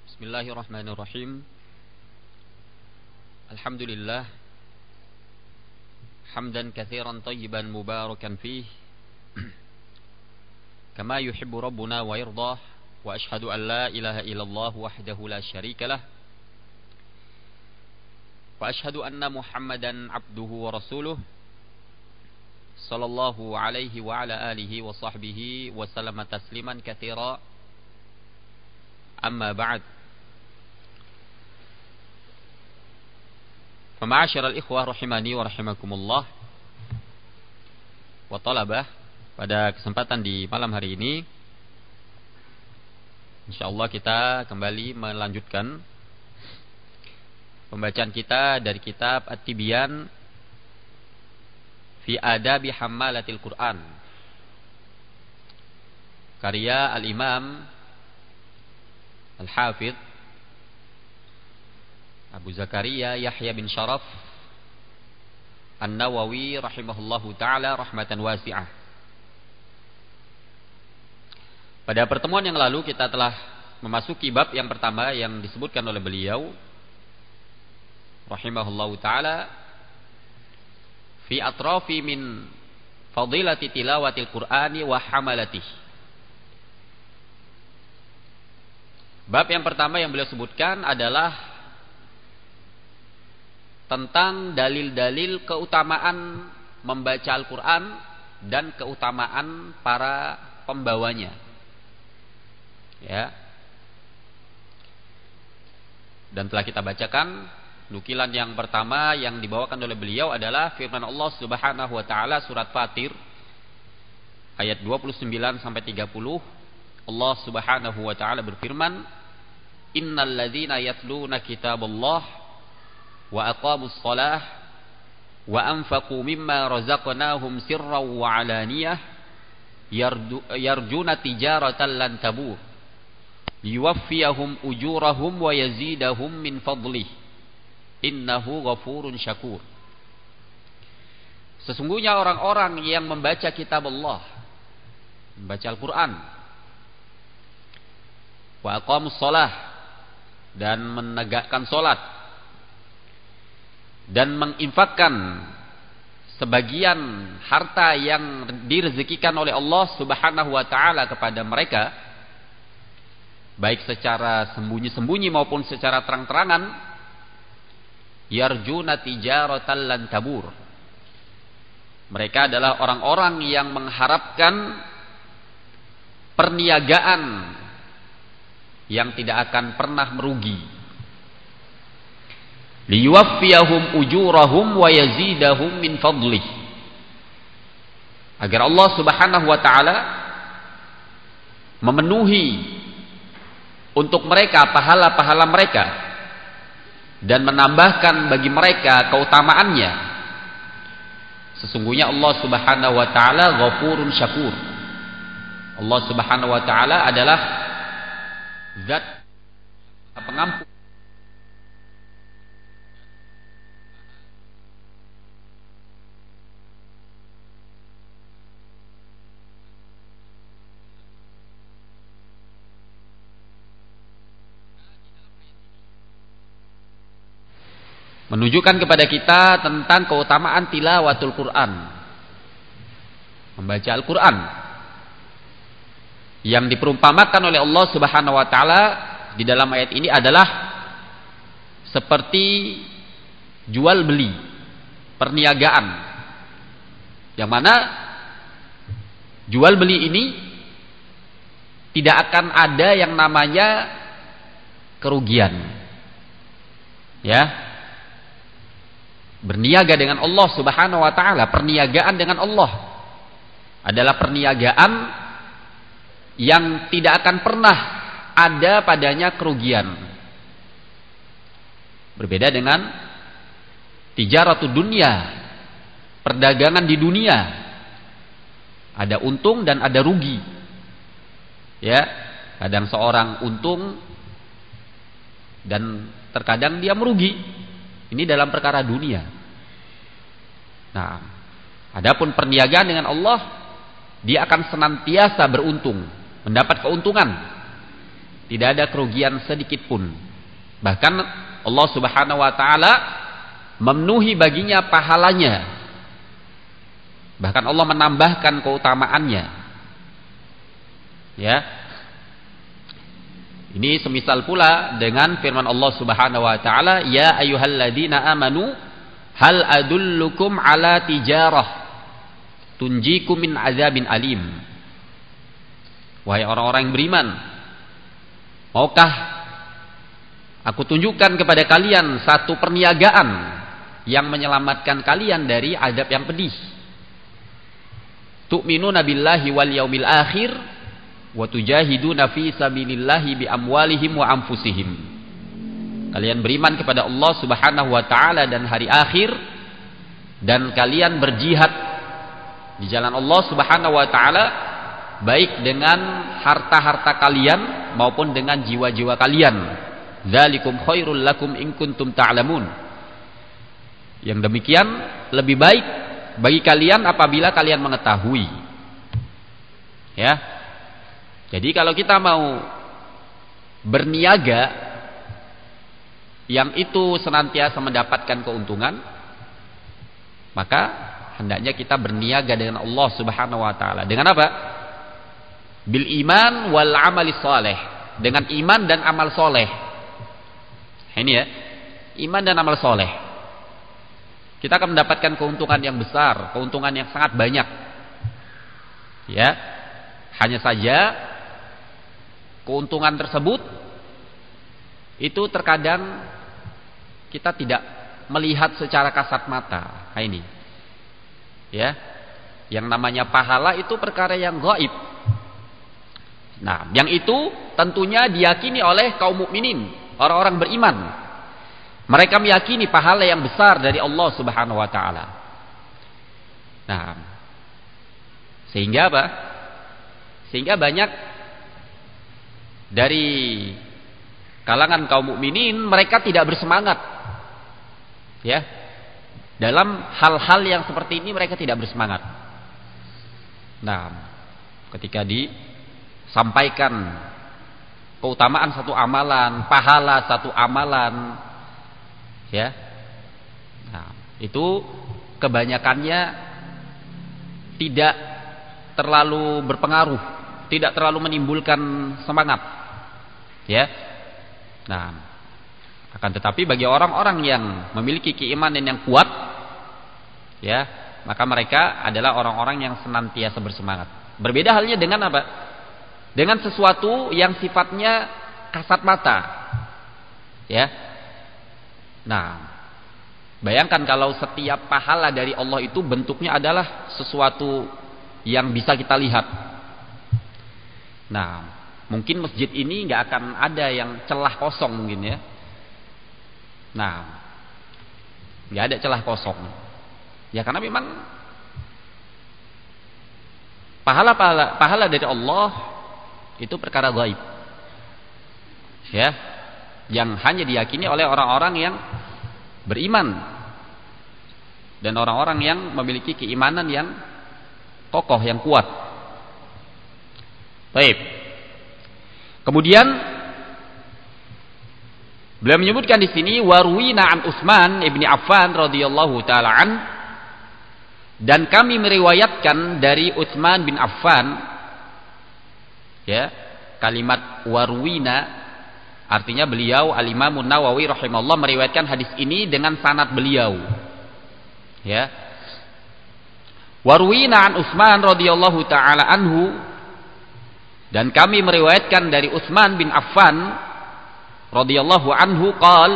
Bismillahirrahmanirrahim. Alhamdulillah hamdan katsiran tayyiban mubarakan fih kama yuhibbu rabbuna wa yardah, wa ashhadu an la ilaha illallah wahdahu la syarikalah, wa ashhadu anna Muhammadan abduhu wa rasuluh sallallahu alaihi wa ala alihi wa sahbihi wa sallama tasliman katsira. Amma ba'd. Ma'asyiral ikhwah rahimani wa rahimakumullah wa talabah, pada kesempatan di malam hari ini insyaallah kita kembali melanjutkan pembacaan kita dari kitab At-Tibyan fi Adabi Hammalatil Quran, karya Al-Imam Al-Hafidh Abu Zakaria Yahya bin Sharaf An-Nawawi rahimahullahu ta'ala rahmatan wasi'ah. Pada pertemuan yang lalu kita telah memasuki bab yang pertama yang disebutkan oleh beliau rahimahullahu ta'ala fi atrafi min fadilati tilawatil Qur'ani wa hamalatih. Bab yang pertama yang beliau sebutkan adalah tentang dalil-dalil keutamaan membaca Al-Quran dan keutamaan para pembawanya. Ya. Dan telah kita bacakan nukilan yang pertama yang dibawakan oleh beliau adalah firman Allah Subhanahu wa taala surat Fatir ayat 29 sampai 30. Allah Subhanahu wa taala berfirman, "Innal ladzina yatluna kitaballah wa aqamus shalah wa anfaqu mimma razaqnahum sirran wa alaniyah yarjuna tijaratan lan tabur yuwaffiyahum ujurahum wa yazidahum min fadlih innahu ghafurun syakur." Sesungguhnya orang-orang yang membaca kitab Allah, membaca Al-Quran, wa aqamus shalah, dan menegakkan salat, dan menginfakkan sebagian harta yang direzekikan oleh Allah Subhanahu wa taala kepada mereka, baik secara sembunyi-sembunyi maupun secara terang-terangan, yarjuna tijaratan lan tabur. Mereka adalah orang-orang yang mengharapkan perniagaan yang tidak akan pernah merugi. Liyuwaffiyahum ujurahum wa yazidahum min fadlih. Agar Allah Subhanahu wa taala memenuhi untuk mereka pahala-pahala mereka dan menambahkan bagi mereka keutamaannya. Sesungguhnya Allah Subhanahu wa taala Ghafurun Syakur. Allah Subhanahu wa taala adalah zat pengampun, menunjukkan kepada kita tentang keutamaan tilawatul Quran, membaca Al-Quran, yang diperumpamakan oleh Allah Subhanahu wa taala di dalam ayat ini adalah seperti jual beli, perniagaan, yang mana jual beli ini tidak akan ada yang namanya kerugian. Ya. Berniaga dengan Allah Subhanahu wa taala, perniagaan dengan Allah adalah perniagaan yang tidak akan pernah ada padanya kerugian. Berbeda dengan tijaratud dunia, perdagangan di dunia. Ada untung dan ada rugi. Ya, kadang seorang untung dan terkadang dia merugi. Ini dalam perkara dunia. Nah, adapun perniagaan dengan Allah, dia akan senantiasa beruntung, mendapat keuntungan. Tidak ada kerugian sedikit pun. Bahkan Allah Subhanahu wa taala memenuhi baginya pahalanya. Bahkan Allah menambahkan keutamaannya. Ya. Ini semisal pula dengan firman Allah Subhanahu wa taala, "Ya ayyuhalladzina amanu, hal adullukum ala tijarah tunjikum min azabin alim." Wahai orang-orang yang beriman, maukah aku tunjukkan kepada kalian satu perniagaan yang menyelamatkan kalian dari azab yang pedih? Tu'minuna billahi wal yaumil akhir wa tujahiduna fi sabilillahi bi amwalihim wa anfusihim. Kalian beriman kepada Allah Subhanahu wa taala dan hari akhir, dan kalian berjihad di jalan Allah Subhanahu wa taala baik dengan harta-harta kalian maupun dengan jiwa-jiwa kalian. Dzalikum khairul lakum in kuntum ta'lamun. Yang demikian lebih baik bagi kalian apabila kalian mengetahui. Ya. Jadi kalau kita mau berniaga yang itu senantiasa mendapatkan keuntungan, maka hendaknya kita berniaga dengan Allah Subhanahu wa taala. Dengan apa? Bil iman wal amali soleh. Dengan iman dan amal soleh. Ini ya, iman dan amal soleh. Kita akan mendapatkan keuntungan yang besar, keuntungan yang sangat banyak. Ya, hanya saja keuntungan tersebut itu terkadang kita tidak melihat secara kasat mata. Nah, ini, ya, yang namanya pahala itu perkara yang gaib. Nah, yang itu tentunya diyakini oleh kaum mukminin, orang-orang beriman. Mereka meyakini pahala yang besar dari Allah Subhanahu wa taala. Nah, sehingga apa? Sehingga banyak dari kalangan kaum mukminin mereka tidak bersemangat. Ya. Dalam hal-hal yang seperti ini mereka tidak bersemangat. Nah, ketika disampaikan keutamaan satu amalan, pahala satu amalan, ya, nah, itu kebanyakannya tidak terlalu berpengaruh, tidak terlalu menimbulkan semangat, ya. Nah, akan tetapi bagi orang-orang yang memiliki keimanan yang kuat, ya, maka mereka adalah orang-orang yang senantiasa bersemangat. Berbeda halnya dengan apa? Dengan sesuatu yang sifatnya kasat mata, ya. Nah, bayangkan kalau setiap pahala dari Allah itu bentuknya adalah sesuatu yang bisa kita lihat. Nah, mungkin masjid ini nggak akan ada yang celah kosong mungkin, ya. Nah, nggak ada celah kosong. Ya karena memang pahala dari Allah itu perkara gaib, ya, yang hanya diyakini oleh orang-orang yang beriman dan orang-orang yang memiliki keimanan yang kokoh, yang kuat. Baik. Kemudian beliau menyebutkan di sini warwina an Utsman ibni Affan radhiyallahu taala an, dan kami meriwayatkan dari Utsman bin Affan, ya, kalimat warwina artinya beliau Al-Imam Nawawi rahimahullah meriwayatkan hadis ini dengan sanad beliau, ya. Warwina an Utsman radhiyallahu taala anhu, dan kami meriwayatkan dari Utsman bin Affan radhiyallahu anhu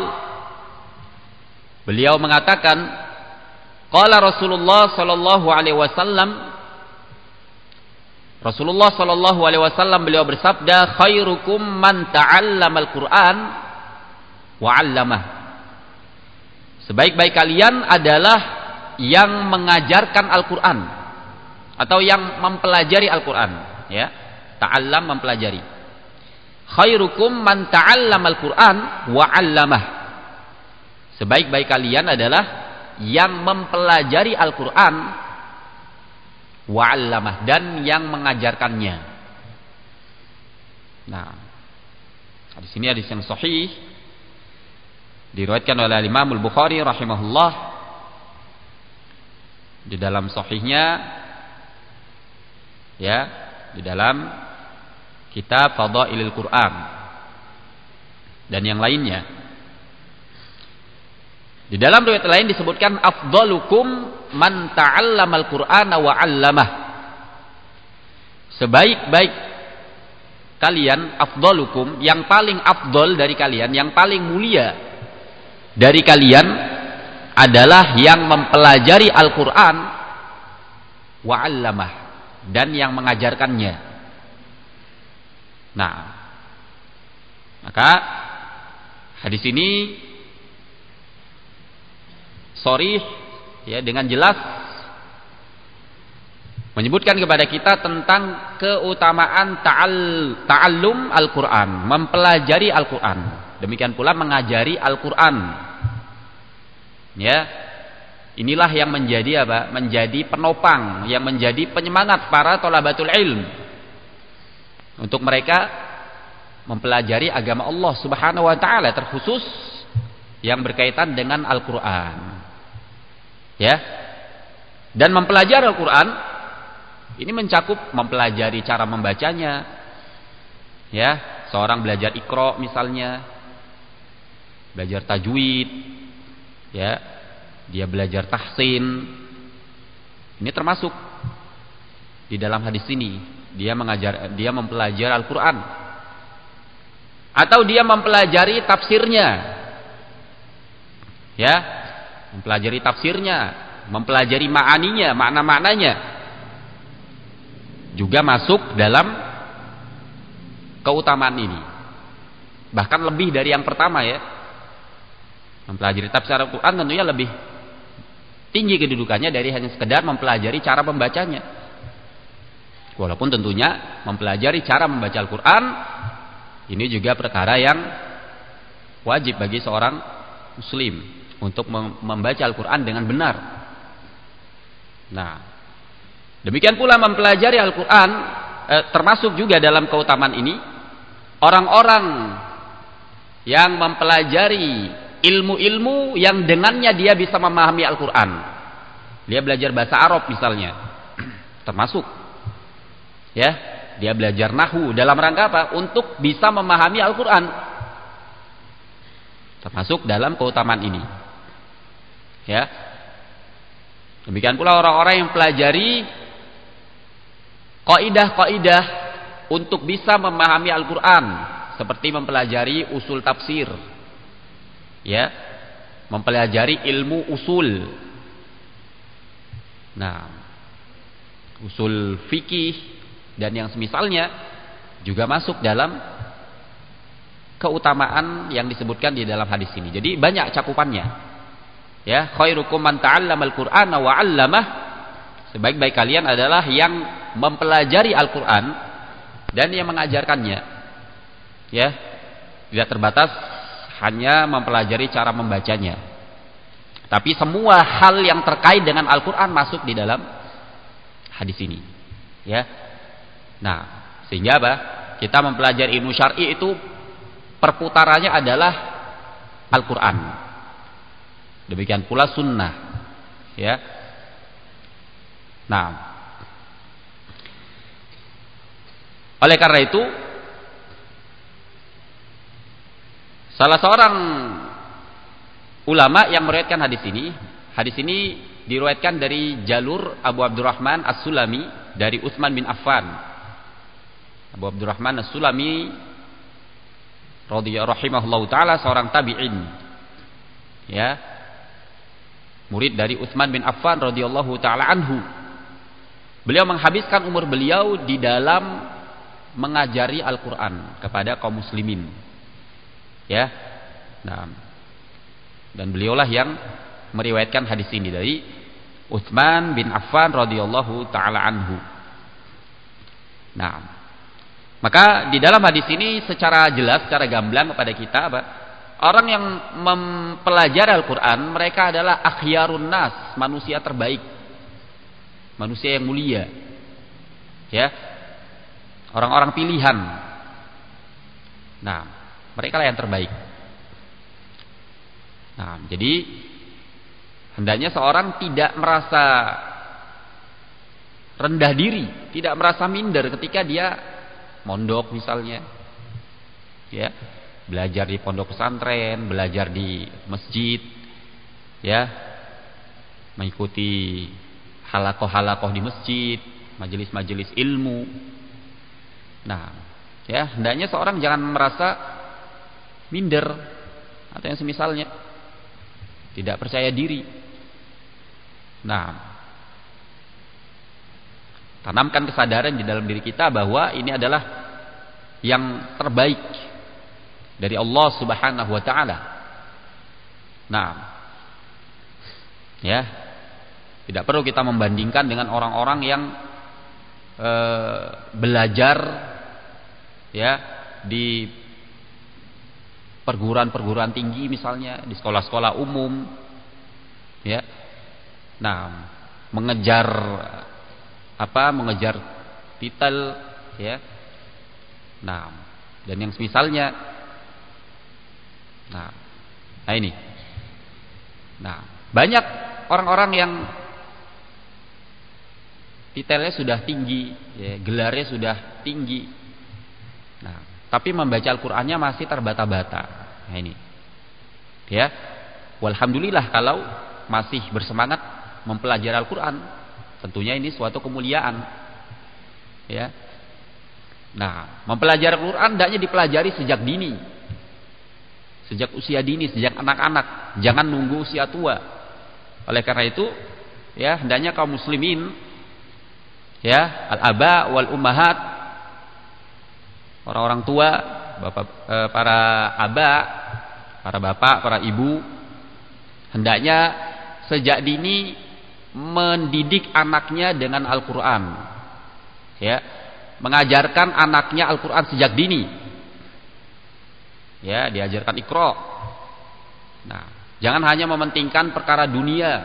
beliau mengatakan qala Rasulullah sallallahu alaihi wasallam, Rasulullah sallallahu alaihi wasallam beliau bersabda, khairukum man ta'allamal Qur'an wa 'allamah. Sebaik-baik kalian adalah yang mengajarkan Al-Qur'an atau yang mempelajari Al-Qur'an, ya. Ta'allam, mempelajari. Khairukum man ta'allamal Qur'an wa 'allamah. Sebaik-baik kalian adalah yang mempelajari Al-Qur'an wa'allamah, dan yang mengajarkannya. Nah, Hadis ini hadis yang sahih, diriwayatkan oleh Imam Al-Bukhari rahimahullah di dalam sahihnya, ya, di dalam kitab Fadailul Quran dan yang lainnya. Di dalam riwayat lain disebutkan afdalukum man ta'allamal Qur'ana wa 'allamah. Sebaik-baik kalian, afdalukum, yang paling afdal dari kalian, yang paling mulia dari kalian adalah yang mempelajari Al-Qur'an wa 'allamah, dan yang mengajarkannya. Nah, maka hadis ini sharih, ya, dengan jelas menyebutkan kepada kita tentang keutamaan ta'allum Al-Qur'an, mempelajari Al-Qur'an. Demikian pula mengajari Al-Qur'an. Ya. Inilah yang menjadi apa? Menjadi penopang, yang menjadi penyemangat para thalabatul ilm untuk mereka mempelajari agama Allah Subhanahu wa taala, terkhusus yang berkaitan dengan Al-Qur'an. Ya. Dan mempelajari Al-Qur'an ini mencakup mempelajari cara membacanya. Ya, seorang belajar Iqra misalnya, belajar tajwid, ya, dia belajar tahsin. Ini termasuk di dalam hadis ini. Dia mempelajari Al-Qur'an. Atau dia mempelajari tafsirnya. Ya, mempelajari tafsirnya, mempelajari ma'aninya, makna-maknanya, juga masuk dalam keutamaan ini. Bahkan lebih dari yang pertama, ya. Mempelajari tafsir Al-Qur'an tentunya lebih tinggi kedudukannya dari hanya sekedar mempelajari cara membacanya. Walaupun tentunya mempelajari cara membaca Al-Qur'an ini juga perkara yang wajib bagi seorang muslim untuk membaca Al-Qur'an dengan benar. Nah, demikian pula mempelajari Al-Qur'an termasuk juga dalam keutamaan ini orang-orang yang mempelajari ilmu-ilmu yang dengannya dia bisa memahami Al-Qur'an. Dia belajar bahasa Arab misalnya, termasuk, ya, dia belajar nahwu dalam rangka apa? Untuk bisa memahami Al-Qur'an. Termasuk dalam keutamaan ini. Ya. Demikian pula orang-orang yang pelajari kaidah-kaidah untuk bisa memahami Al-Qur'an, seperti mempelajari usul tafsir. Ya. Mempelajari ilmu usul. Nah, usul fikih dan yang semisalnya juga masuk dalam keutamaan yang disebutkan di dalam hadis ini. Jadi banyak cakupannya. Ya, khairukum man ta'allamal Qur'ana wa 'allamah. Sebaik-baik kalian adalah yang mempelajari Al-Qur'an dan yang mengajarkannya. Ya. Tidak terbatas hanya mempelajari cara membacanya. Tapi semua hal yang terkait dengan Al-Qur'an masuk di dalam hadis ini. Ya. Nah, sehingga apa? Kita mempelajari ilmu syar'i itu perputarannya adalah Al-Qur'an. Demikian pula sunnah. Ya. Nah, oleh karena itu salah seorang ulama yang meriwayatkan hadis ini diriwayatkan dari jalur Abu Abdurrahman As-Sulami dari Utsman bin Affan. Abu Abdurrahman As-Sulami rahimahullahu taala seorang tabi'in. Ya. Murid dari Utsman bin Affan radhiyallahu taala anhu. Beliau menghabiskan umur beliau di dalam mengajari Al-Qur'an kepada kaum muslimin. Ya. Nah, dan beliaulah yang meriwayatkan hadis ini dari Utsman bin Affan radhiyallahu taala anhu. Nah, maka di dalam hadis ini secara jelas, secara gamblang kepada kita apa? Orang yang mempelajari Al-Qur'an mereka adalah akhyarun nas, manusia terbaik. Manusia yang mulia. Ya. Orang-orang pilihan. Nah, Mereka lah yang terbaik. Nah, jadi hendaknya seorang tidak merasa rendah diri, tidak merasa minder ketika dia mondok misalnya, ya, belajar di pondok pesantren, belajar di masjid, ya, mengikuti halakoh-halakoh di masjid, majelis-majelis ilmu. Nah, ya, hendaknya seorang jangan merasa minder atau yang semisalnya, tidak percaya diri. Nah, tanamkan kesadaran di dalam diri kita bahwa ini adalah yang terbaik dari Allah Subhanahu wa taala. Nah, ya, tidak perlu kita membandingkan dengan orang-orang yang belajar, ya, di perguruan-perguruan tinggi misalnya, di sekolah-sekolah umum, ya. Nah, mengejar titel, ya. Nah, dan yang semisalnya. Nah, ini. Nah, banyak orang-orang yang titelnya sudah tinggi, ya, gelarnya sudah tinggi. Nah, tapi membaca Al-Qur'annya masih terbata-bata. Nah, ini. Ya. Walhamdulillah kalau masih bersemangat mempelajari Al-Qur'an. Tentunya ini suatu kemuliaan, ya. Nah, mempelajari Al-Quran hendaknya dipelajari sejak dini, sejak usia dini, sejak anak-anak, jangan nunggu usia tua. Oleh karena itu, ya, hendaknya kaum muslimin, ya, al-aba wal ummahat, orang-orang tua, para aba, para bapak, para ibu, hendaknya sejak dini mendidik anaknya dengan Al-Quran, ya, mengajarkan anaknya Al-Quran sejak dini, ya, diajarkan Iqra. Nah, jangan hanya mementingkan perkara dunia,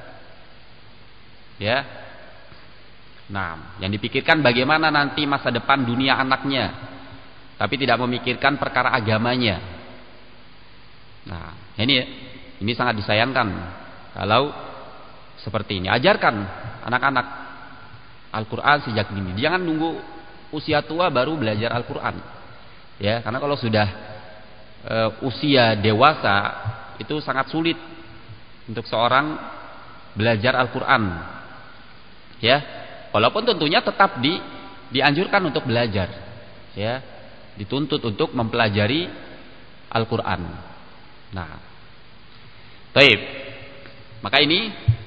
ya. Nah, yang dipikirkan bagaimana nanti masa depan dunia anaknya, tapi tidak memikirkan perkara agamanya. Nah, ini sangat disayangkan kalau seperti ini. Ajarkan anak-anak Al-Quran sejak dini. Jangan nunggu usia tua baru belajar Al-Quran, ya, karena kalau sudah usia dewasa itu sangat sulit untuk seorang belajar Al-Quran, ya, walaupun tentunya tetap dianjurkan untuk belajar, ya, dituntut untuk mempelajari Al-Quran. Nah, baik, maka ini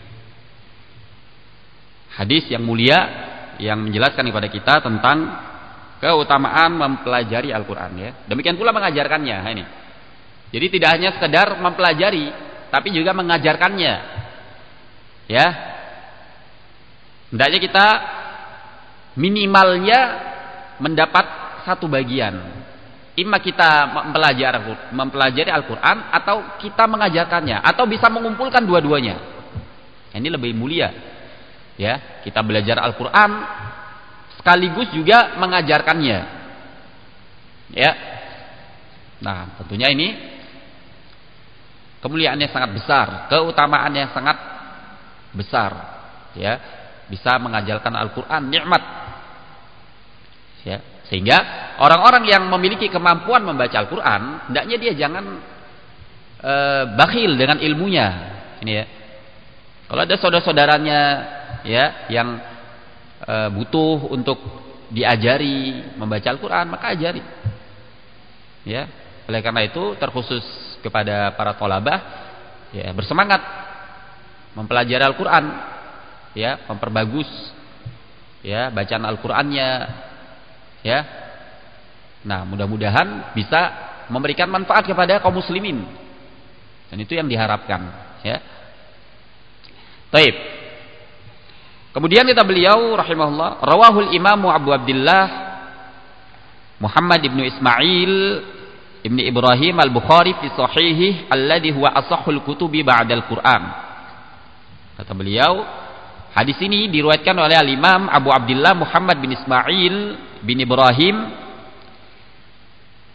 hadis yang mulia yang menjelaskan kepada kita tentang keutamaan mempelajari Al-Quran, ya. Demikian pula mengajarkannya. Ini. Jadi tidak hanya sekedar mempelajari, tapi juga mengajarkannya. Ya. Hendaknya kita minimalnya mendapat satu bagian. Imma kita mempelajari Al-Quran atau kita mengajarkannya, atau bisa mengumpulkan dua-duanya. Ini lebih mulia. Ya, kita belajar Al-Quran sekaligus juga mengajarkannya, ya. Nah, tentunya ini kemuliaannya sangat besar, keutamaannya sangat besar, ya. Bisa mengajarkan Al-Quran nikmat, ya. Sehingga orang-orang yang memiliki kemampuan membaca Al-Quran, hendaknya dia jangan bakhil dengan ilmunya, ini, ya. Kalau ada saudara-saudaranya, ya, yang butuh untuk diajari membaca Al-Quran, maka ajari, ya. Oleh karena itu terkhusus kepada para thalabah, ya, bersemangat mempelajari Al-Quran, ya, memperbagus, ya, bacaan Al-Qurannya, ya. Nah, mudah-mudahan bisa memberikan manfaat kepada kaum muslimin, dan itu yang diharapkan, ya. Taib. Kemudian kata beliau rahimahullah, rawahul Imam Abu Abdullah Muhammad ibnu Ismail ibnu Ibrahim al-Bukhari fi sahihih alladhi huwa asahhul kutubi ba'dal Quran. Kata beliau, hadis ini diriwayatkan oleh al-Imam Abu Abdullah Muhammad bin Ismail bin Ibrahim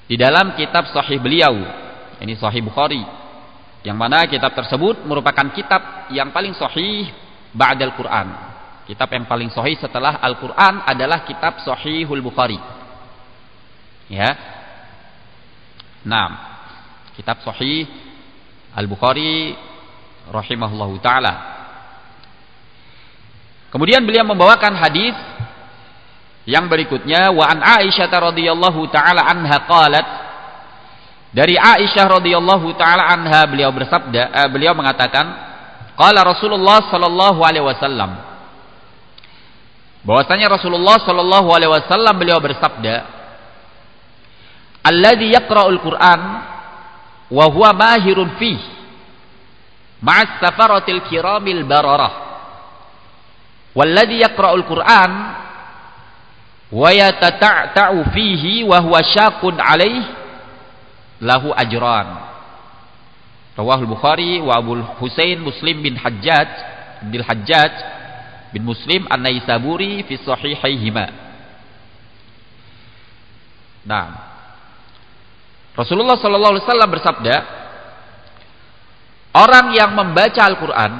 di dalam kitab sahih beliau, ini Sahih Bukhari, yang mana kitab tersebut merupakan kitab yang paling sahih ba'dal Quran. Kitab yang paling sahih setelah Al-Quran adalah kitab Sahihul Bukhari. Ya. Nah, kitab Sahih Al-Bukhari rahimahullahu taala. Kemudian beliau membawakan hadis yang berikutnya, wa an Aisyah radhiyallahu taala anha qalat, dari Aisyah radhiyallahu taala anha beliau bersabda, beliau mengatakan, qala Rasulullah sallallahu alaihi wasallam, bahwasanya Rasulullah sallallahu alaihi wasallam beliau bersabda, alladzi yaqra'ul Qur'an wa huwa mahirun fihi ma'as safaratil kiramil bararah, walladzi yaqra'ul Qur'an wa yatata'u fihi wa huwa syaqun 'alaihi lahu ajran. Rawahul Bukhari wa Abu Husain Muslim bin Hajjaj bin Muslim An-Naisaburi fi sahihaihima. Nah, Rasulullah sallallahu alaihi wasallam bersabda, orang yang membaca Al-Qur'an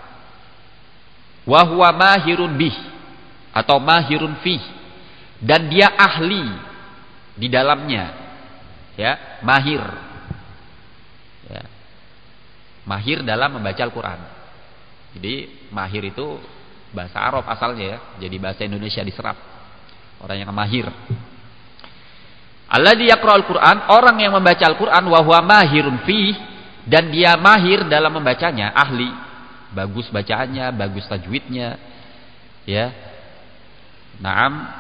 wa huwa mahirun bih atau mahirun fih, dan dia ahli di dalamnya, ya, mahir, ya, mahir dalam membaca Al-Quran. Jadi mahir itu bahasa Arab asalnya, ya, jadi bahasa Indonesia diserap, orang yang mahir. Alladzi yaqra'ul Qur'an, orang yang membaca Al-Quran wa huwa mahirun fih, dan dia mahir dalam membacanya, ahli, bagus bacaannya, bagus tajwidnya, ya, naam,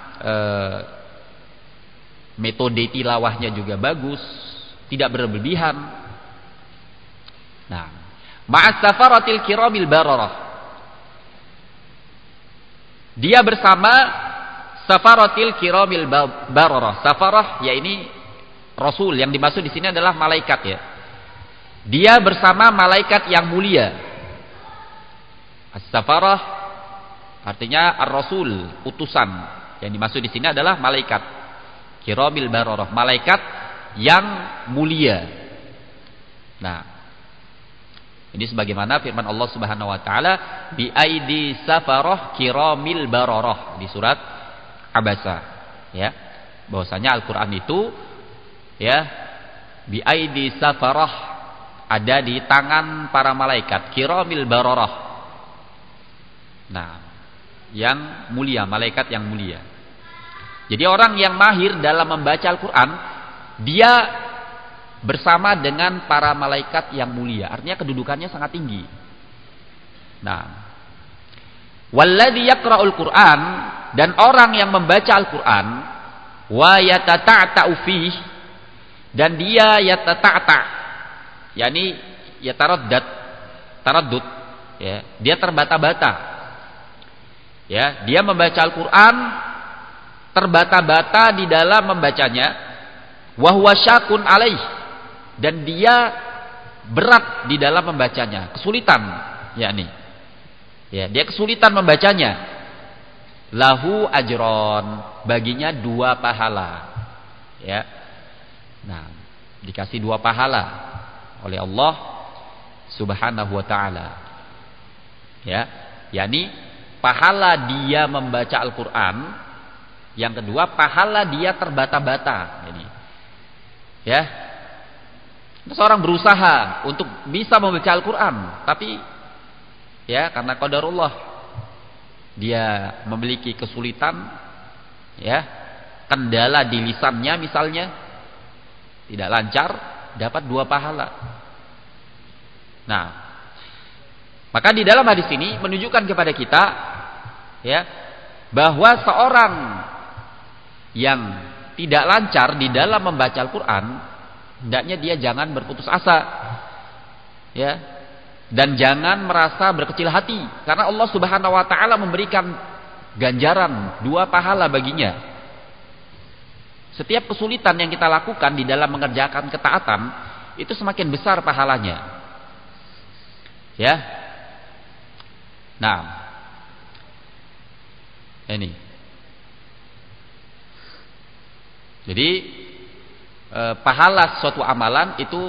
metode tilawahnya juga bagus, tidak berlebihan. Nah, ma'as safaratil kiramil bararah, dia bersama safaratil kiramil bararah. Safarah, ya ini Rasul, yang dimaksud di sini adalah malaikat, ya. Dia bersama malaikat yang mulia. As-safarah artinya ar-rasul, utusan. Yang dimaksud di sini adalah malaikat kiramil bararah, malaikat yang mulia. Nah, ini sebagaimana firman Allah Subhanahu wa taala, bi aidi safarah kiramil bararah di surat Abasa, ya. Bahwasanya Al-Qur'an itu, ya, bi aidi safarah, ada di tangan para malaikat kiramil bararah. Nah, yang mulia, malaikat yang mulia. Jadi orang yang mahir dalam membaca Al-Quran, dia bersama dengan para malaikat yang mulia, artinya kedudukannya sangat tinggi. Nah, walladzi yaqra'ul Qur'an, dan orang yang membaca Al-Quran, wa yatata'ta'u fih, dan dia yatata'ta', yakni taraddud, ya, dia terbata-bata. Ya, dia membaca Al-Quran terbata-bata di dalam membacanya, wa huwa syaqun alaih, dan dia berat di dalam membacanya, kesulitan, yakni, ya, dia kesulitan membacanya, lahu ajron, baginya 2 pahala, ya. Nah, dikasih 2 pahala oleh Allah Subhanahu wa taala, ya, yakni pahala dia membaca Al-Quran, yang kedua pahala dia terbata-bata. Jadi, ya, seorang berusaha untuk bisa membaca Al-Quran, tapi, ya, karena qadarullah dia memiliki kesulitan, ya, kendala di lisannya misalnya, tidak lancar, dapat 2 pahala. Nah, maka di dalam hadis ini menunjukkan kepada kita, ya, bahwa seorang yang tidak lancar di dalam membaca Al-Quran, hendaknya dia jangan berputus asa, ya, dan jangan merasa berkecil hati, karena Allah Subhanahu wa taala memberikan ganjaran 2 pahala baginya. Setiap kesulitan yang kita lakukan di dalam mengerjakan ketaatan, itu semakin besar pahalanya, ya. Nah, ini. Jadi pahala suatu amalan itu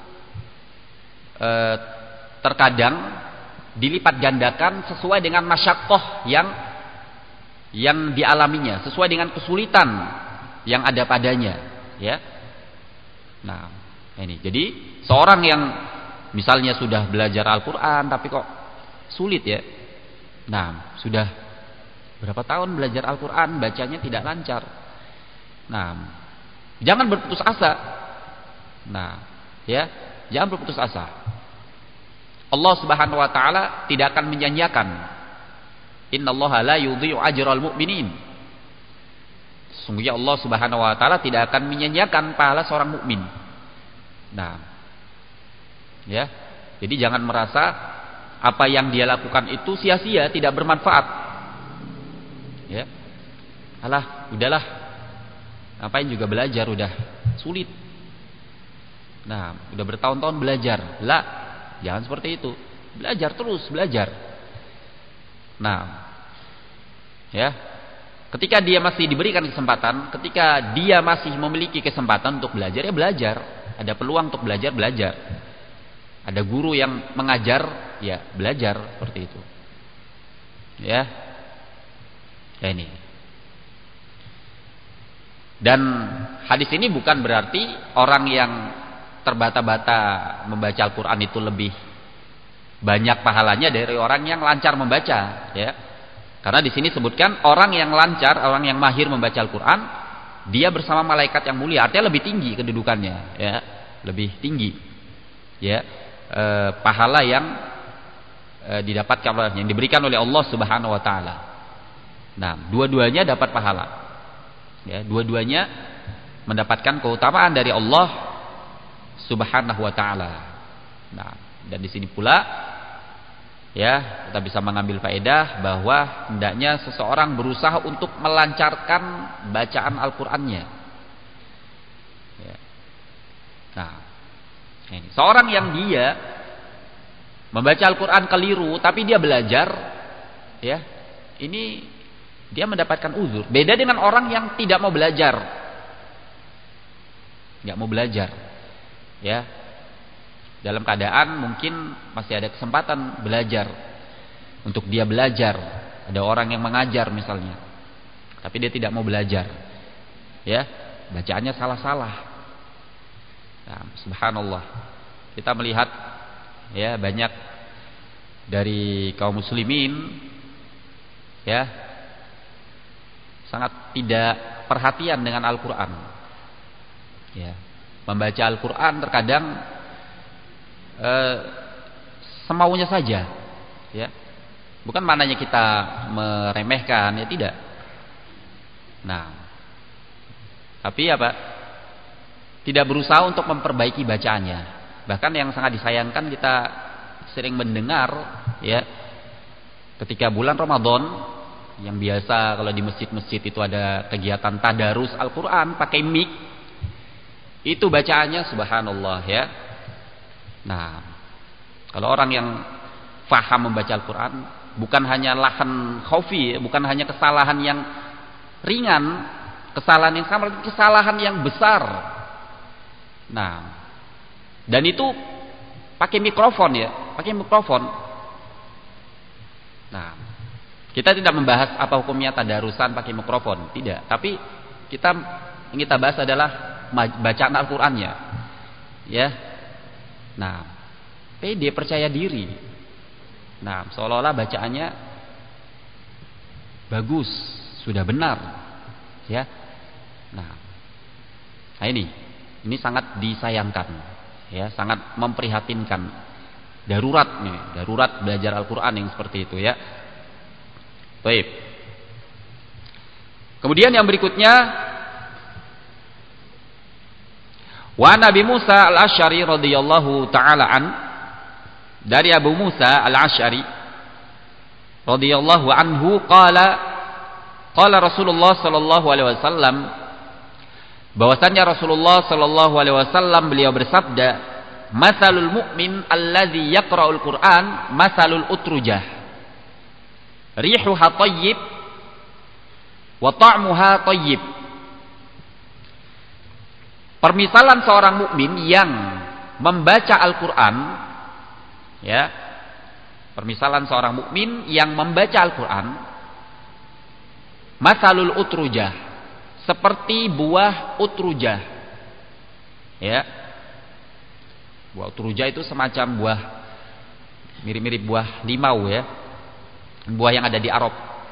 terkadang dilipat gandakan sesuai dengan masyaqqah yang dialaminya, sesuai dengan kesulitan yang ada padanya, ya. Nah, ini. Jadi seorang yang misalnya sudah belajar Al-Qur'an tapi kok sulit ya. Nah, sudah berapa tahun belajar Al-Qur'an bacanya tidak lancar. Nah, jangan berputus asa. Nah, ya, jangan berputus asa. Allah Subhanahu wa taala tidak akan menyanyiakan. Innallaha la yudhi'u ajral mu'minin. Sesungguhnya Allah Subhanahu wa taala tidak akan menyanyiakan pahala seorang mukmin. Nah, ya. Jadi jangan merasa apa yang dia lakukan itu sia-sia, tidak bermanfaat. Ya. Alah, udahlah. Ngapain juga belajar, udah sulit. Nah, udah bertahun-tahun belajar. Lah, jangan seperti itu. Belajar terus, belajar. Nah, ya. Ketika dia masih diberikan kesempatan, ketika dia masih memiliki kesempatan untuk belajar, ya belajar. Ada peluang untuk belajar, belajar. Ada guru yang mengajar, ya belajar seperti itu. Ya. Ya ini. Dan hadis ini bukan berarti orang yang terbata-bata membaca Al-Qur'an itu lebih banyak pahalanya dari orang yang lancar membaca, ya. Karena di sini sebutkan orang yang lancar, orang yang mahir membaca Al-Qur'an, dia bersama malaikat yang mulia, artinya lebih tinggi kedudukannya, ya, lebih tinggi, ya, pahala yang didapatkan, yang diberikan oleh Allah Subhanahu Wa Taala. Nah, dua-duanya dapat pahala, ya, dua-duanya mendapatkan keutamaan dari Allah Subhanahu Wa Taala. Nah, dan di sini pula, ya, kita bisa mengambil faedah bahwa hendaknya seseorang berusaha untuk melancarkan bacaan Al-Qur'annya. Ya. Nah, ini seorang yang dia membaca Al-Qur'an keliru tapi dia belajar, ya, ini dia mendapatkan uzur. Beda dengan orang yang tidak mau belajar, nggak mau belajar, ya. Dalam keadaan mungkin masih ada kesempatan belajar, untuk dia belajar, ada orang yang mengajar misalnya, tapi dia tidak mau belajar, ya, bacaannya salah-salah. Nah, subhanallah, kita melihat, ya, banyak dari kaum muslimin, ya, sangat tidak perhatian dengan Al-Quran, ya, membaca Al-Quran terkadang semaunya saja, ya. Bukan maknanya kita meremehkan, ya tidak. Nah, tapi apa? Tidak berusaha untuk memperbaiki bacaannya. Bahkan yang sangat disayangkan, kita sering mendengar, ya, ketika bulan Ramadan, yang biasa kalau di masjid-masjid itu ada kegiatan tadarus Al-Quran pakai mic, itu bacaannya subhanallah, ya. Nah, kalau orang yang faham membaca Al-Quran, bukan hanya lahan khafi, bukan hanya kesalahan yang ringan, kesalahan yang sama, kesalahan yang besar. Nah, dan itu pakai mikrofon, ya, pakai mikrofon. Nah, kita tidak membahas apa hukumnya tadarusan pakai mikrofon, tidak. Tapi yang kita bahas adalah bacaan Al-Qurannya, ya. Nah, pede, percaya diri. Nah, seolah-olah bacaannya bagus, sudah benar, ya. Nah, ini sangat disayangkan, ya, sangat memprihatinkan. Darurat nih, darurat belajar Al-Quran yang seperti itu, ya. Baik. Kemudian yang berikutnya, wa Nabi Musa al-Asy'ari radhiyallahu taala an, dari Abu Musa al-Asy'ari radhiyallahu anhu qala Rasulullah sallallahu alaihi wasallam, bahwasannya Rasulullah sallallahu alaihi wasallam beliau bersabda, masalul mu'min alladzi yaqra'ul Qur'an masalul utrujah rihuha thayyib wa ta'muha thayyib. Permisalan seorang mukmin yang membaca Al-Qur'an, ya. Permisalan seorang mukmin yang membaca Al-Qur'an, masalul utrujah, seperti buah utrujah. Ya. Buah utrujah itu semacam buah mirip-mirip buah limau, ya. Buah yang ada di Arab.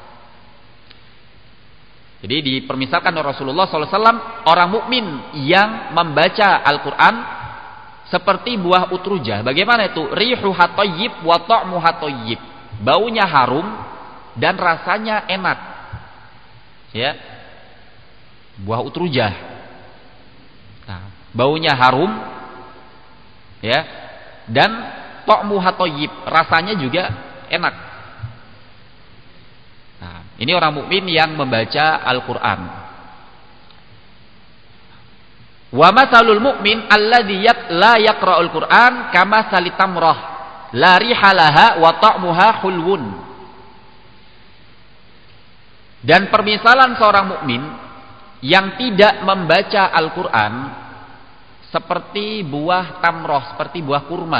Jadi dipermisalkan oleh Rasulullah SAW, orang mukmin yang membaca Al-Quran seperti buah utrujah. Bagaimana itu? Rihuha thayyib wa ta'muha thayyib. Baunya harum dan rasanya enak. Ya. Buah utrujah. Nah, baunya harum, ya. Dan ta'muha thayyib, rasanya juga enak. Nah, ini orang mukmin yang membaca Al-Qur'an. Wa masalul mu'min alladzi la yaqra'ul Qur'an kama salitamrah la rihalaha wa ta'muha hulwun. Dan permisalan seorang mukmin yang tidak membaca Al-Qur'an seperti buah tamroh, seperti buah kurma.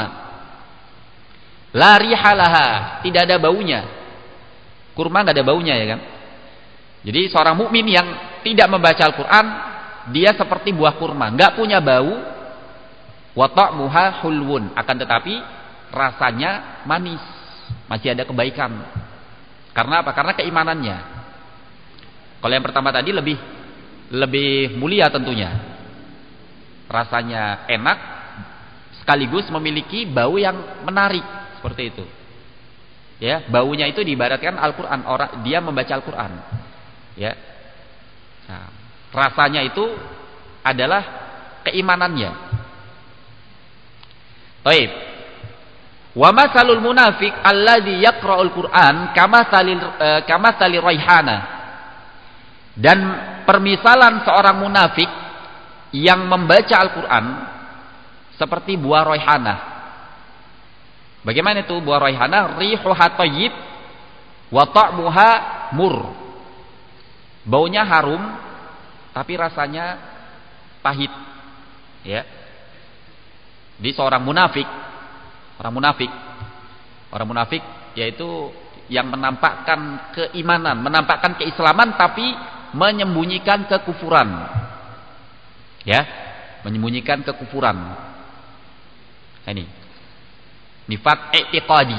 La rihalaha, tidak ada baunya. Kurma nggak ada baunya, ya kan? Jadi seorang mukmin yang tidak membaca Al-Qur'an, dia seperti buah kurma, nggak punya bau. Wa ta'muha hulwun, akan tetapi rasanya manis, masih ada kebaikan. Karena apa? Karena keimanannya. Kalau yang pertama tadi lebih mulia tentunya. Rasanya enak sekaligus memiliki bau yang menarik, seperti itu. Ya, baunya itu diibaratkan Al-Qur'an, orang dia membaca Al-Qur'an. Ya. Nah, rasanya itu adalah keimanannya. Baik. Wa masalul munafiq alladzi yaqra'ul Qur'an kama salil raihana. Dan permisalan seorang munafik yang membaca Al-Qur'an seperti buah raihana. Bagaimana itu buah raihana? Rihuha thayyib wa ta'muha mur. Baunya harum tapi rasanya pahit. Ya. Di seorang munafik, orang munafik yaitu yang menampakkan keimanan, menampakkan keislaman tapi menyembunyikan kekufuran. Ya, menyembunyikan kekufuran. Ini nifaq i'tiqadi.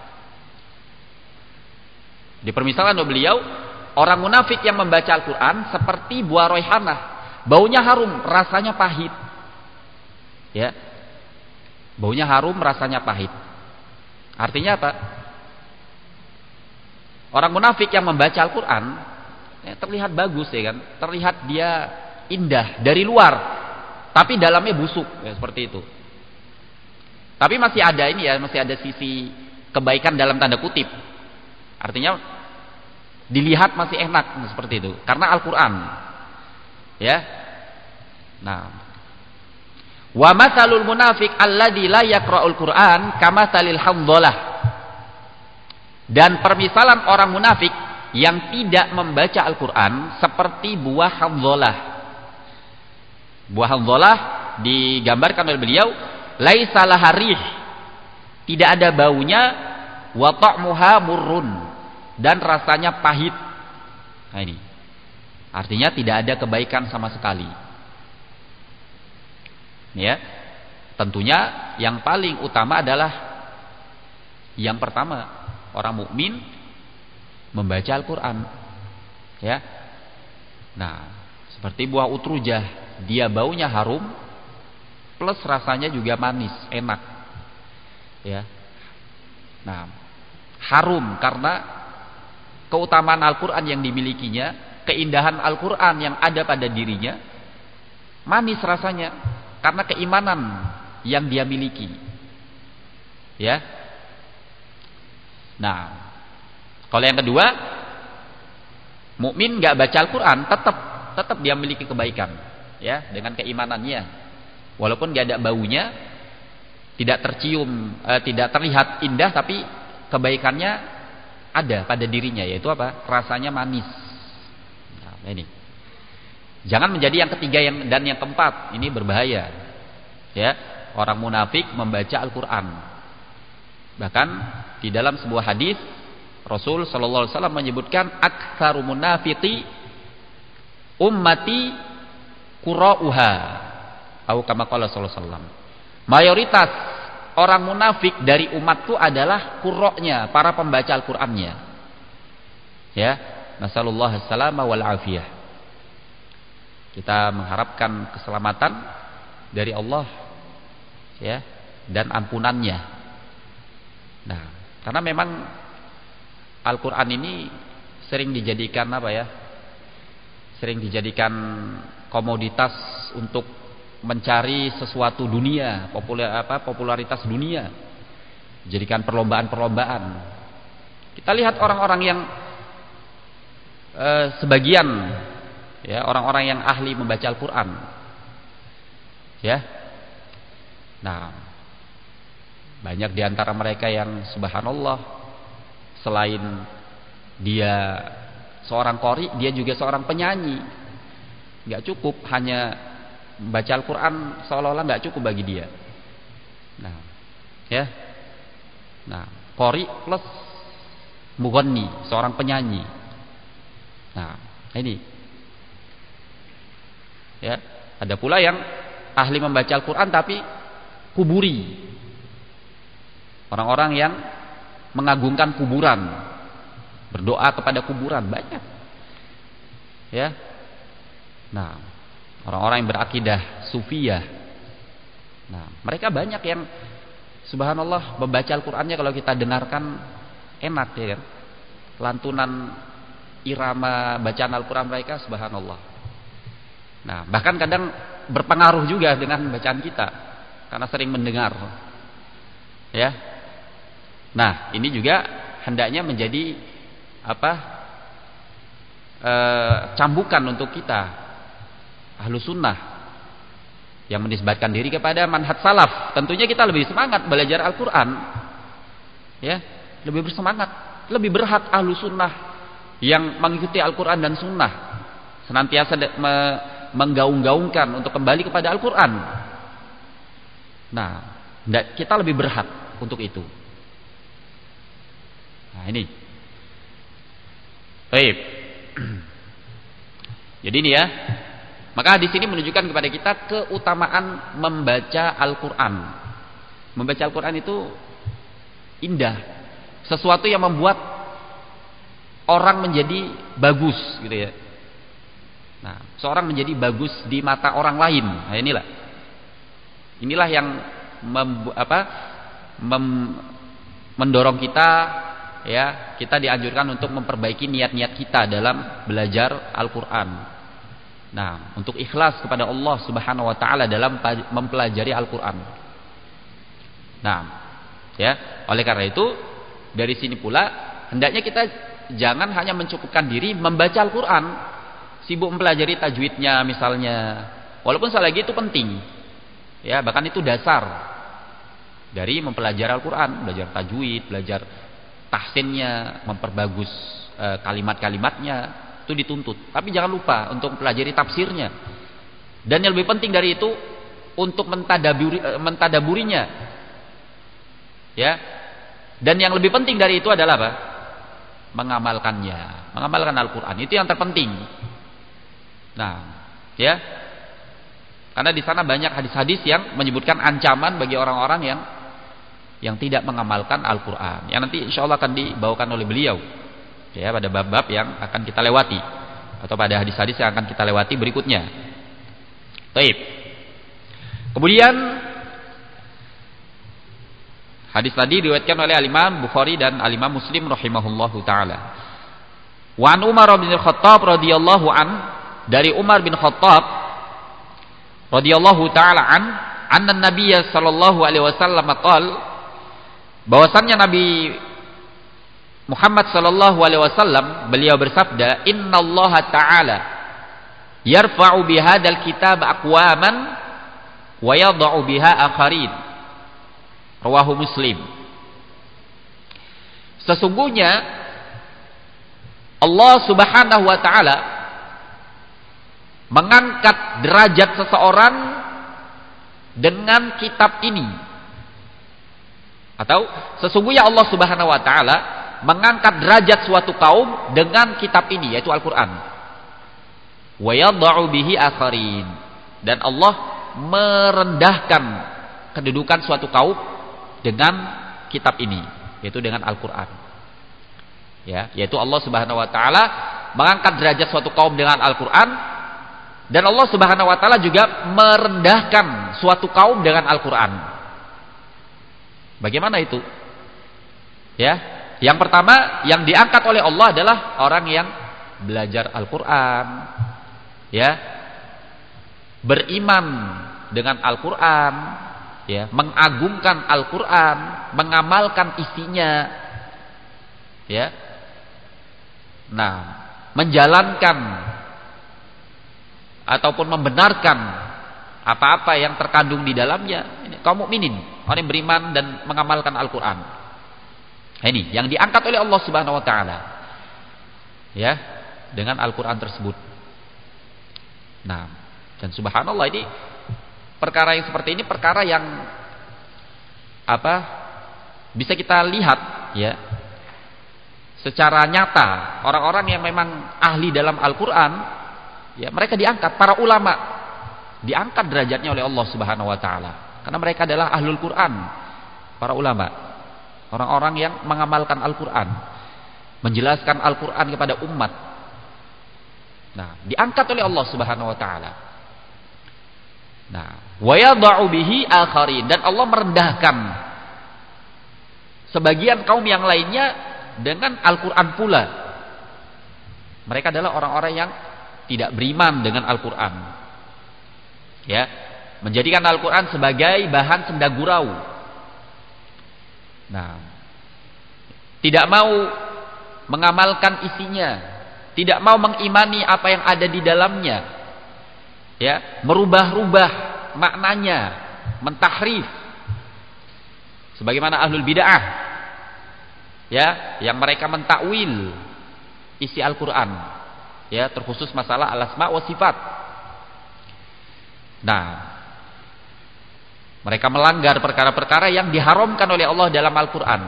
Dipermisalkan oleh beliau, orang munafik yang membaca Al-Qur'an seperti buah raihanah, baunya harum, rasanya pahit. Ya. Baunya harum, rasanya pahit. Artinya apa? Orang munafik yang membaca Al-Qur'an terlihat bagus, ya kan? Terlihat dia indah dari luar, tapi dalamnya busuk, ya, seperti itu. Tapi masih ada ini, ya, masih ada sisi kebaikan dalam tanda kutip. Artinya dilihat masih enak, seperti itu. Karena Al-Qur'an. Ya. Nah, wa masalul munafiq alladzi la yaqra'ul Qur'an kamasalil hamdalah. Dan permisalan orang munafik yang tidak membaca Al-Qur'an seperti buah hamdalah. Buah hamdalah digambarkan oleh beliau, laisa laha rih, tidak ada baunya, wa ta'muha murrun, dan rasanya pahit. Nah, ini artinya tidak ada kebaikan sama sekali. Ya, tentunya yang paling utama adalah yang pertama, orang mukmin membaca Al-Qur'an. Ya. Nah, seperti buah utrujah, dia baunya harum plus rasanya juga manis, enak. Ya. Nah, harum karena keutamaan Al-Qur'an yang dimilikinya, keindahan Al-Qur'an yang ada pada dirinya. Manis rasanya karena keimanan yang dia miliki. Ya. Nah, kalau yang kedua, mukmin enggak baca Al-Qur'an, tetap dia memiliki kebaikan, ya, dengan keimanannya. Walaupun enggak ada baunya, tidak tercium, tidak terlihat indah, tapi kebaikannya ada pada dirinya, yaitu apa? Rasanya manis. Nah, ini. Jangan menjadi yang ketiga dan yang keempat. Ini berbahaya. Ya, orang munafik membaca Al-Qur'an. Bahkan di dalam sebuah hadis Rasul sallallahu alaihi wasallam menyebutkan aktsaru munafiqi ummati qura'uha. Atau kama qala sallallahu alaihi wasallam. Mayoritas orang munafik dari umatku adalah qurra'nya, para pembaca Al-Qur'annya. Ya, nasallallahu salama wal afiyah. Kita mengharapkan keselamatan dari Allah, ya, dan ampunannya. Nah, karena memang Al-Qur'an ini sering dijadikan apa ya? Sering dijadikan komoditas untuk mencari sesuatu dunia, popularitas dunia. Jadikan perlombaan-perlombaan. Kita lihat orang-orang yang sebagian, ya, orang-orang yang ahli membaca Al-Qur'an. Ya. Nah, banyak di antara mereka yang subhanallah, selain dia seorang qori, dia juga seorang penyanyi. Enggak cukup hanya membaca Al-Qur'an, seolah-olah enggak cukup bagi dia. Nah, ya. Nah, qori plus mughanni, seorang penyanyi. Nah, ini. Ya, ada pula yang ahli membaca Al-Qur'an tapi kuburi. Orang-orang yang mengagungkan kuburan, berdoa kepada kuburan, banyak. Ya. Nah, orang-orang yang berakidah sufiyah. Nah, mereka banyak yang subhanallah membaca Al-Qur'annya kalau kita dengarkan enak, ya kan? Lantunan irama bacaan Al-Qur'an mereka subhanallah. Nah, bahkan kadang berpengaruh juga dengan bacaan kita karena sering mendengar. Ya. Nah, ini juga hendaknya menjadi cambukan untuk kita Ahlus Sunnah yang menisbatkan diri kepada manhaj salaf. Tentunya kita lebih semangat belajar Al-Qur'an. Ya, lebih bersemangat, lebih berhak Ahlus Sunnah yang mengikuti Al-Qur'an dan Sunnah, senantiasa menggaung-gaungkan untuk kembali kepada Al-Qur'an. Nah, kita lebih berhak untuk itu. Nah, ini. Baik. Jadi ini ya. Maka di sini menunjukkan kepada kita keutamaan membaca Al-Qur'an. Membaca Al-Qur'an itu indah. Sesuatu yang membuat orang menjadi bagus, gitu ya. Nah, seorang menjadi bagus di mata orang lain. Nah, inilah yang mendorong kita, ya, kita dianjurkan untuk memperbaiki niat-niat kita dalam belajar Al-Qur'an. Nah, untuk ikhlas kepada Allah Subhanahu wa taala dalam mempelajari Al-Qur'an. Nah, ya, oleh karena itu dari sini pula hendaknya kita jangan hanya mencukupkan diri membaca Al-Qur'an, sibuk mempelajari tajwidnya misalnya. Walaupun sekali lagi itu penting. Ya, bahkan itu dasar dari mempelajari Al-Qur'an, belajar tajwid, belajar tahsinnya, memperbagus kalimat-kalimatnya, itu dituntut. Tapi jangan lupa untuk mempelajari tafsirnya. Dan yang lebih penting dari itu untuk mentadaburinya. Ya. Dan yang lebih penting dari itu adalah apa? Mengamalkannya, mengamalkan Al-Qur'an. Itu yang terpenting. Nah, ya. Karena di sana banyak hadis-hadis yang menyebutkan ancaman bagi orang-orang yang tidak mengamalkan Al-Qur'an. Yang nanti insyaallah akan dibawakan oleh beliau. Ya, pada bab-bab yang akan kita lewati atau pada hadis-hadis yang akan kita lewati berikutnya. Baik. Kemudian hadis tadi diriwayatkan oleh Al-Imam Bukhari dan Al-Imam Muslim rahimahullahu taala. Wa an Umar bin Khattab radhiyallahu an, dari Umar bin Khattab radhiyallahu taala anna Nabiyya sallallahu alaihi wasallam qala, bahwasannya Nabi Muhammad sallallahu alaihi wasallam beliau bersabda, innallaha ta'ala yarfa'u bihadzal kitab aqwaman wa yadh'u biha akharin. Rawahu Muslim. Sesungguhnya Allah Subhanahu wa taala mengangkat derajat seseorang dengan kitab ini. Atau sesungguhnya Allah Subhanahu wa taala mengangkat derajat suatu kaum dengan kitab ini, yaitu Al-Qur'an. Wa yadh'u bihi akharin. Dan Allah merendahkan kedudukan suatu kaum dengan kitab ini, yaitu dengan Al-Qur'an. Ya, yaitu Allah Subhanahu wa taala mengangkat derajat suatu kaum dengan Al-Qur'an, dan Allah Subhanahu wa taala juga merendahkan suatu kaum dengan Al-Qur'an. Bagaimana itu? Ya, yang pertama yang diangkat oleh Allah adalah orang yang belajar Al-Qur'an, ya, beriman dengan Al-Qur'an, ya, mengagungkan Al-Qur'an, mengamalkan isinya, ya. Nah, menjalankan ataupun membenarkan apa-apa yang terkandung di dalamnya. Ini kaum mukminin, orang yang beriman dan mengamalkan Al-Qur'an. Ini yang diangkat oleh Allah Subhanahu wa taala. Ya, dengan Al-Qur'an tersebut. Nah, dan subhanallah, ini perkara yang seperti ini perkara yang bisa kita lihat, ya, secara nyata. Orang-orang yang memang ahli dalam Al-Qur'an, ya, mereka diangkat, para ulama diangkat derajatnya oleh Allah Subhanahu wa taala karena mereka adalah ahlul Qur'an, para ulama, orang-orang yang mengamalkan Al-Qur'an, menjelaskan Al-Qur'an kepada umat. Nah, diangkat oleh Allah Subhanahu wa taala. Nah, wa yadh'u bihi akharin, dan Allah merendahkan sebagian kaum yang lainnya dengan Al-Qur'an pula. Mereka adalah orang-orang yang tidak beriman dengan Al-Qur'an. Ya, menjadikan Al-Qur'an sebagai bahan senda gurau. Nah, tidak mau mengamalkan isinya, tidak mau mengimani apa yang ada di dalamnya. Ya, merubah-rubah maknanya, mentahrif. Sebagaimana ahlul bid'ah, ya, yang mereka mentakwil isi Al-Qur'an, ya, terkhusus masalah al-asma wa sifat. Nah, mereka melanggar perkara-perkara yang diharamkan oleh Allah dalam Al-Qur'an.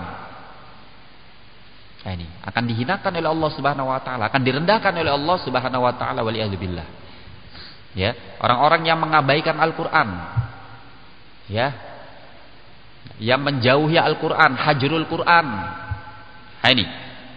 Nah, ini akan dihinakan oleh Allah Subhanahu wa taala, akan direndahkan oleh Allah Subhanahu wa taala, waliyadzubillah. Ya, orang-orang yang mengabaikan Al-Qur'an, ya, yang menjauhi Al-Qur'an, hajrul Qur'an. Nah, ini,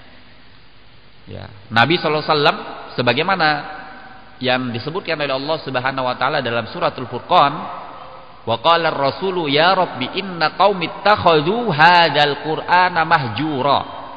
ya, Nabi sallallahu alaihi wasallam sebagaimana yang disebutkan oleh Allah Subhanahu wa taala dalam suratul Furqan, wa qala ar-rasulu ya rabbi inna qaumi ittakhadhu hadzal qur'ana mahjura.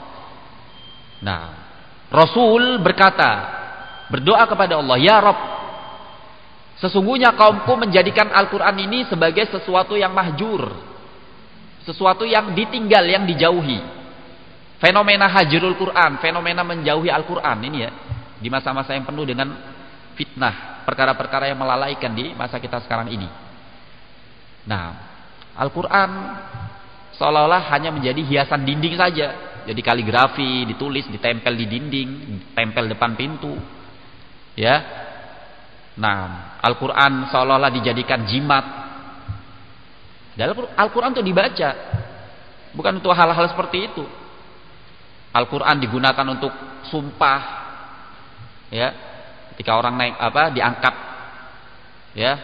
Nah, Rasul berkata, berdoa kepada Allah, ya Rabb, sesungguhnya kaumku menjadikan Al-Qur'an ini sebagai sesuatu yang mahjur, sesuatu yang ditinggal, yang dijauhi. Fenomena hajrul Qur'an, fenomena menjauhi Al-Qur'an ini, ya, di masa-masa yang penuh dengan fitnah, perkara-perkara yang melalaikan di masa kita sekarang ini. Nah, Al-Qur'an seolah-olah hanya menjadi hiasan dinding saja, jadi kaligrafi, ditulis, ditempel di dinding, ditempel depan pintu, ya. Nah, Al-Qur'an seolah-olah dijadikan jimat. Dalam Al-Qur'an itu dibaca, bukan untuk hal-hal seperti itu. Al-Qur'an digunakan untuk sumpah, ya. Ketika orang naik diangkat, ya,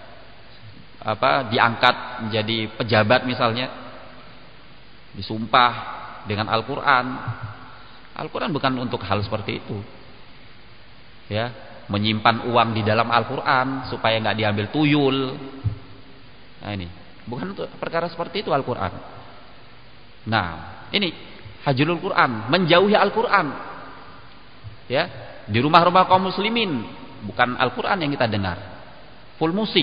diangkat menjadi pejabat misalnya, disumpah dengan Al-Qur'an. Al-Qur'an bukan untuk hal seperti itu. Ya, menyimpan uang di dalam Al-Qur'an supaya nggak diambil tuyul. Nah, ini bukan untuk perkara seperti itu Al-Qur'an. Nah, ini hajrul Qur'an, menjauhi Al-Qur'an. Ya, di rumah-rumah kaum muslimin bukan Al-Qur'an yang kita dengar, full musik,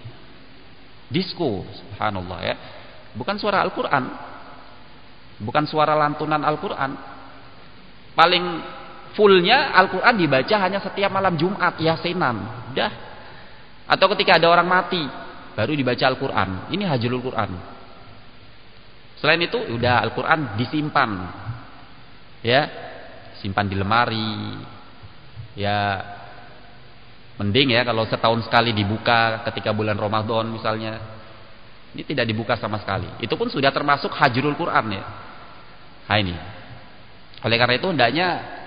disco, subhanallah, ya. Bukan suara Al-Qur'an, bukan suara lantunan Al-Qur'an. Paling fullnya Al-Qur'an dibaca hanya setiap malam Jumat, Yasinan, udah. Atau ketika ada orang mati baru dibaca Al-Qur'an. Ini hajrul Qur'an. Selain itu udah Al-Qur'an disimpan, ya, simpan di lemari, ya, Mending ya kalau setahun sekali dibuka ketika bulan Ramadan misalnya. Ini tidak dibuka sama sekali. Itu pun sudah termasuk hajrul Quran ya. Nah ini. Oleh karena itu hendaknya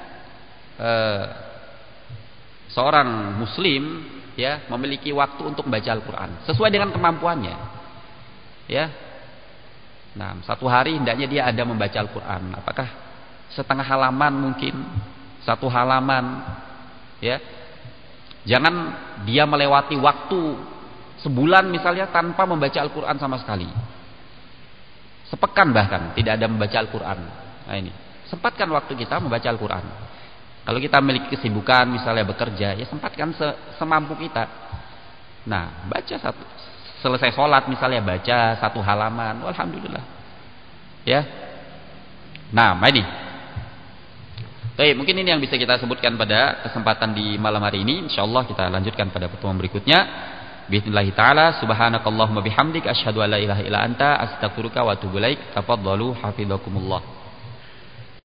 seorang muslim ya memiliki waktu untuk membaca Al-Quran sesuai dengan kemampuannya. Ya. Nah, satu hari hendaknya dia ada membaca Al-Quran. Apakah setengah halaman mungkin, satu halaman, ya. Jangan dia melewati waktu sebulan misalnya tanpa membaca Al-Quran sama sekali. Sepekan bahkan tidak ada membaca Al-Quran. Nah ini, sempatkan waktu kita membaca Al-Quran. Kalau kita memiliki kesibukan misalnya bekerja, ya sempatkan semampu kita. Nah, baca selesai sholat misalnya baca satu halaman, alhamdulillah. Ya. Nah, ini. Baik, mungkin ini yang bisa kita sebutkan pada kesempatan di malam hari ini. Insyaallah kita lanjutkan pada pertemuan berikutnya. Bismillah taala, subhanakallahumma bihamdik asyhadu an la ilaha illa anta astaghfiruka wa atubu ilaik. Tafadhalu hafizakumullah.